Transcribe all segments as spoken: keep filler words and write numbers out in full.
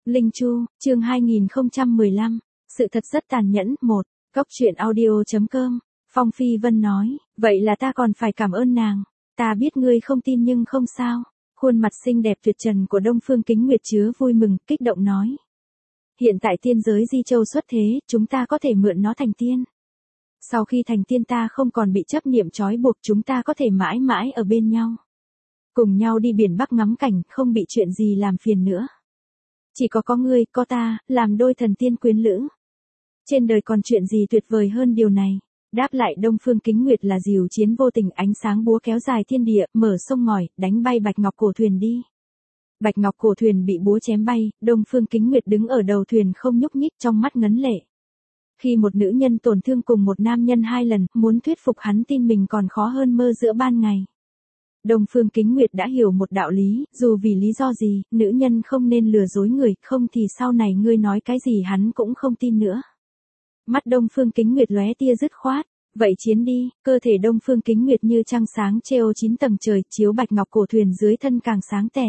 Linh Chu, chương hai nghìn không trăm mười lăm, sự thật rất tàn nhẫn. Một, Cốc truyện audio.com, Phong Phi Vân nói, vậy là ta còn phải cảm ơn nàng, ta biết ngươi không tin nhưng không sao. Khuôn mặt xinh đẹp tuyệt trần của Đông Phương Kính Nguyệt chứa vui mừng, kích động nói. Hiện tại tiên giới Di Châu xuất thế, chúng ta có thể mượn nó thành tiên. Sau khi thành tiên ta không còn bị chấp niệm trói buộc, chúng ta có thể mãi mãi ở bên nhau. Cùng nhau đi biển Bắc ngắm cảnh, không bị chuyện gì làm phiền nữa. Chỉ có có ngươi, có ta, làm đôi thần tiên quyến lữ. Trên đời còn chuyện gì tuyệt vời hơn điều này. Đáp lại Đông Phương Kính Nguyệt là dìu chiến vô tình, ánh sáng búa kéo dài thiên địa, mở sông ngòi, đánh bay bạch ngọc cổ thuyền đi. Bạch ngọc cổ thuyền bị búa chém bay, Đông Phương Kính Nguyệt đứng ở đầu thuyền không nhúc nhích, trong mắt ngấn lệ. Khi một nữ nhân tổn thương cùng một nam nhân hai lần, muốn thuyết phục hắn tin mình còn khó hơn mơ giữa ban ngày. Đông Phương Kính Nguyệt đã hiểu một đạo lý, dù vì lý do gì, nữ nhân không nên lừa dối người, không thì sau này ngươi nói cái gì hắn cũng không tin nữa. Mắt Đông Phương Kính Nguyệt lóe tia dứt khoát, vậy chiến đi. Cơ thể Đông Phương Kính Nguyệt như trăng sáng treo chín tầng trời, chiếu bạch ngọc cổ thuyền dưới thân càng sáng tẻ.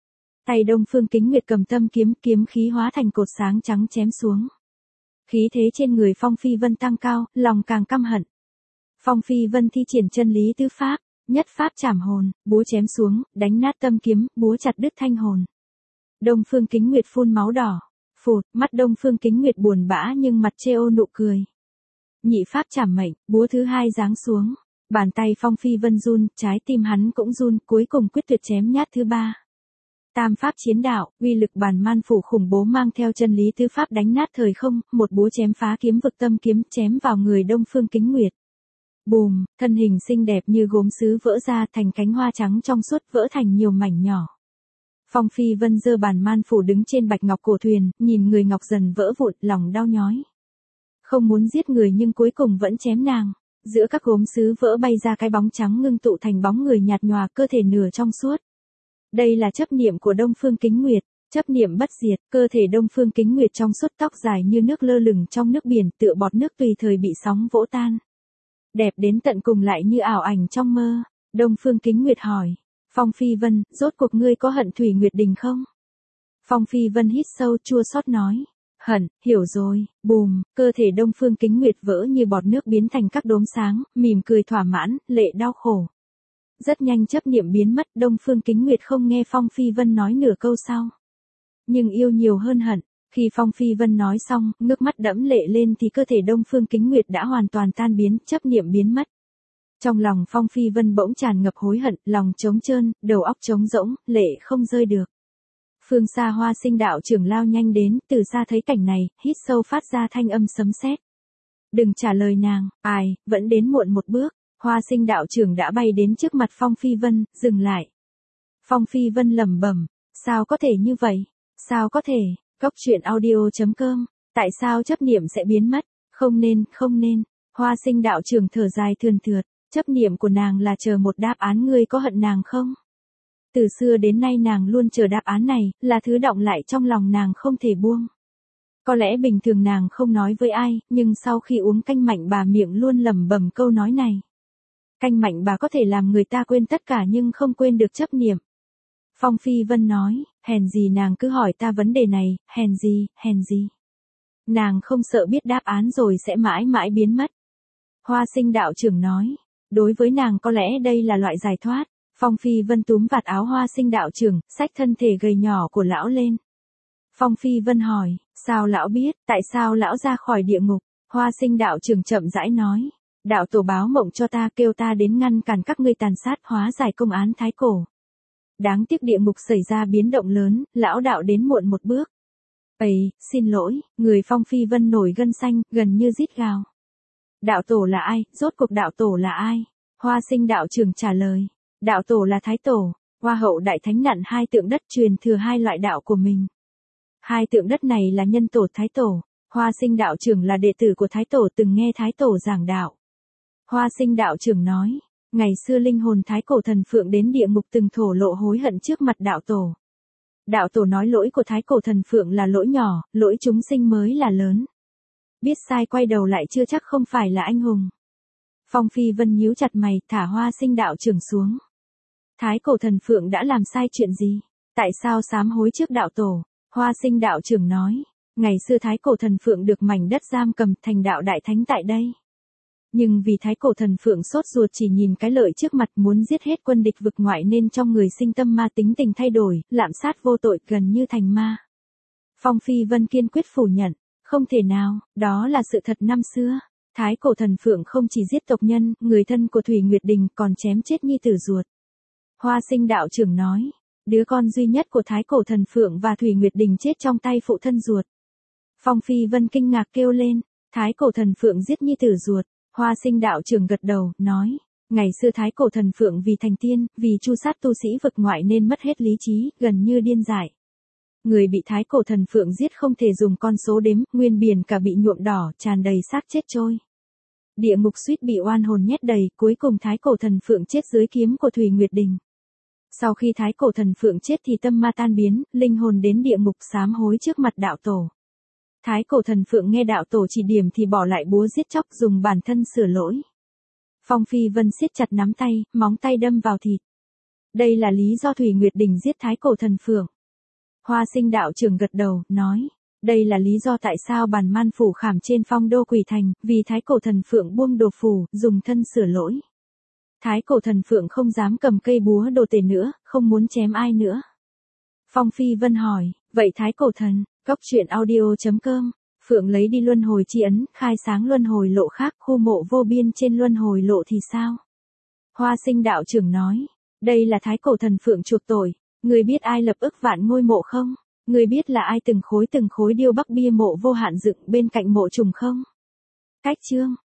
Tay Đông Phương Kính Nguyệt cầm tâm kiếm, kiếm khí hóa thành cột sáng trắng chém xuống. Khí thế trên người Phong Phi Vân tăng cao, lòng càng căm hận. Phong Phi Vân thi triển chân lý tứ pháp, nhất pháp trảm hồn, búa chém xuống, đánh nát tâm kiếm, búa chặt đứt thanh hồn. Đông Phương Kính Nguyệt phun máu đỏ. Phụt, mắt Đông Phương Kính Nguyệt buồn bã nhưng mặt treo nụ cười. Nhị pháp trảm mệnh, búa thứ hai giáng xuống. Bàn tay Phong Phi Vân run, trái tim hắn cũng run, cuối cùng quyết tuyệt chém nhát thứ ba. Tam pháp chiến đạo, uy lực bàn man phủ khủng bố mang theo chân lý tứ pháp đánh nát thời không, một búa chém phá kiếm vực tâm kiếm, chém vào người Đông Phương Kính Nguyệt. Bùm, thân hình xinh đẹp như gốm sứ vỡ ra thành cánh hoa trắng trong suốt, vỡ thành nhiều mảnh nhỏ. Phong Phi Vân giơ bàn man phủ đứng trên bạch ngọc cổ thuyền, nhìn người ngọc dần vỡ vụn, lòng đau nhói. Không muốn giết người nhưng cuối cùng vẫn chém nàng. Giữa các gốm sứ vỡ bay ra cái bóng trắng ngưng tụ thành bóng người nhạt nhòa, cơ thể nửa trong suốt. Đây là chấp niệm của Đông Phương Kính Nguyệt, chấp niệm bất diệt. Cơ thể Đông Phương Kính Nguyệt trong suốt, tóc dài như nước lơ lửng trong nước biển, tựa bọt nước tùy thời bị sóng vỗ tan. Đẹp đến tận cùng lại như ảo ảnh trong mơ. Đông Phương Kính Nguyệt hỏi. Phong Phi Vân, rốt cuộc ngươi có hận Thủy Nguyệt Đình không? Phong Phi Vân hít sâu, chua xót nói. Hận, hiểu rồi. Bùm, cơ thể Đông Phương Kính Nguyệt vỡ như bọt nước biến thành các đốm sáng, mỉm cười thỏa mãn, lệ đau khổ. Rất nhanh chấp niệm biến mất, Đông Phương Kính Nguyệt không nghe Phong Phi Vân nói nửa câu sau. Nhưng yêu nhiều hơn hận. Khi Phong Phi Vân nói xong, nước mắt đẫm lệ lên thì cơ thể Đông Phương Kính Nguyệt đã hoàn toàn tan biến, chấp niệm biến mất. Trong lòng Phong Phi Vân bỗng tràn ngập hối hận, lòng trống trơn, đầu óc trống rỗng, lệ không rơi được. Phương xa Hoa Sinh đạo trưởng lao nhanh đến, từ xa thấy cảnh này, hít sâu phát ra thanh âm sấm sét. Đừng trả lời nàng, ai, vẫn đến muộn một bước. Hoa Sinh đạo trưởng đã bay đến trước mặt Phong Phi Vân, dừng lại. Phong Phi Vân lẩm bẩm, sao có thể như vậy? Sao có thể? Cốc truyện audio.com, tại sao chấp niệm sẽ biến mất? Không nên, không nên. Hoa Sinh đạo trưởng thở dài thườn thượt. Chấp niệm của nàng là chờ một đáp án, ngươi có hận nàng không? Từ xưa đến nay nàng luôn chờ đáp án này, là thứ đọng lại trong lòng nàng không thể buông. Có lẽ bình thường nàng không nói với ai, nhưng sau khi uống canh mạnh bà miệng luôn lẩm bẩm câu nói này. Canh mạnh bà có thể làm người ta quên tất cả nhưng không quên được chấp niệm. Phong Phi Vân nói, hèn gì nàng cứ hỏi ta vấn đề này, hèn gì, hèn gì. Nàng không sợ biết đáp án rồi sẽ mãi mãi biến mất. Hoa Sinh đạo trưởng nói. Đối với nàng có lẽ đây là loại giải thoát. Phong Phi Vân túm vạt áo Hoa Sinh đạo trưởng, xách thân thể gầy nhỏ của lão lên. Phong Phi Vân hỏi, sao lão biết, tại sao lão ra khỏi địa ngục? Hoa Sinh đạo trưởng chậm rãi nói, đạo tổ báo mộng cho ta, kêu ta đến ngăn cản các ngươi tàn sát, hóa giải công án thái cổ. Đáng tiếc địa ngục xảy ra biến động lớn, lão đạo đến muộn một bước. Ây, xin lỗi. Người Phong Phi Vân nổi gân xanh, gần như rít gào. Đạo tổ là ai, rốt cuộc đạo tổ là ai? Hoa Sinh đạo trưởng trả lời. Đạo tổ là Thái Tổ, Hoa Hậu Đại Thánh nặn hai tượng đất truyền thừa hai loại đạo của mình. Hai tượng đất này là nhân tổ Thái Tổ. Hoa Sinh đạo trưởng là đệ tử của Thái Tổ, từng nghe Thái Tổ giảng đạo. Hoa Sinh đạo trưởng nói, ngày xưa linh hồn Thái Cổ thần phượng đến địa ngục từng thổ lộ hối hận trước mặt đạo tổ. Đạo tổ nói lỗi của Thái Cổ thần phượng là lỗi nhỏ, lỗi chúng sinh mới là lớn. Biết sai quay đầu lại chưa chắc không phải là anh hùng. Phong Phi Vân nhíu chặt mày, thả Hoa Sinh đạo trưởng xuống. Thái Cổ thần phượng đã làm sai chuyện gì? Tại sao sám hối trước đạo tổ? Hoa Sinh đạo trưởng nói, ngày xưa Thái Cổ Thần Phượng được mảnh đất giam cầm thành đạo đại thánh tại đây. Nhưng vì Thái Cổ Thần Phượng sốt ruột chỉ nhìn cái lợi trước mặt muốn giết hết quân địch vực ngoại nên trong người sinh tâm ma, tính tình thay đổi, lạm sát vô tội, gần như thành ma. Phong Phi Vân kiên quyết phủ nhận, không thể nào, đó là sự thật năm xưa. Thái Cổ Thần Phượng không chỉ giết tộc nhân, người thân của Thủy Nguyệt Đình, còn chém chết nhi tử ruột. Hoa Sinh đạo trưởng nói, đứa con duy nhất của Thái Cổ Thần Phượng và Thủy Nguyệt Đình chết trong tay phụ thân ruột. Phong Phi Vân kinh ngạc kêu lên, Thái Cổ Thần Phượng giết nhi tử ruột. Hoa Sinh đạo trưởng gật đầu, nói, ngày xưa Thái Cổ Thần Phượng vì thành tiên, vì tru sát tu sĩ vực ngoại nên mất hết lý trí, gần như điên dại. Người bị Thái Cổ Thần Phượng giết không thể dùng con số đếm, nguyên biển cả bị nhuộm đỏ, tràn đầy xác chết trôi. Địa ngục suýt bị oan hồn nhét đầy, cuối cùng Thái Cổ Thần Phượng chết dưới kiếm của Thủy Nguyệt Đình. Sau khi Thái Cổ Thần Phượng chết thì tâm ma tan biến, linh hồn đến địa ngục sám hối trước mặt đạo tổ. Thái Cổ Thần Phượng nghe đạo tổ chỉ điểm thì bỏ lại búa giết chóc, dùng bản thân sửa lỗi. Phong Phi Vân siết chặt nắm tay, móng tay đâm vào thịt. Đây là lý do Thủy Nguyệt Đình giết Thái Cổ Thần Phượng. Hoa Sinh đạo trưởng gật đầu, nói, đây là lý do tại sao bản man phủ khảm trên phong đô quỷ thành, vì Thái Cổ Thần Phượng buông đồ phủ, dùng thân sửa lỗi. Thái Cổ Thần Phượng không dám cầm cây búa đồ tể nữa, không muốn chém ai nữa. Phong Phi Vân hỏi, vậy Thái Cổ Thần, Cốc truyện audio chấm com, Phượng lấy đi luân hồi chi ấn, khai sáng luân hồi lộ khác, khu mộ vô biên trên luân hồi lộ thì sao? Hoa Sinh đạo trưởng nói, đây là Thái Cổ Thần Phượng chuộc tội, người biết ai lập ức vạn ngôi mộ không? Người biết là ai từng khối từng khối điêu bắc bia mộ vô hạn dựng bên cạnh mộ trùng không? Cách chương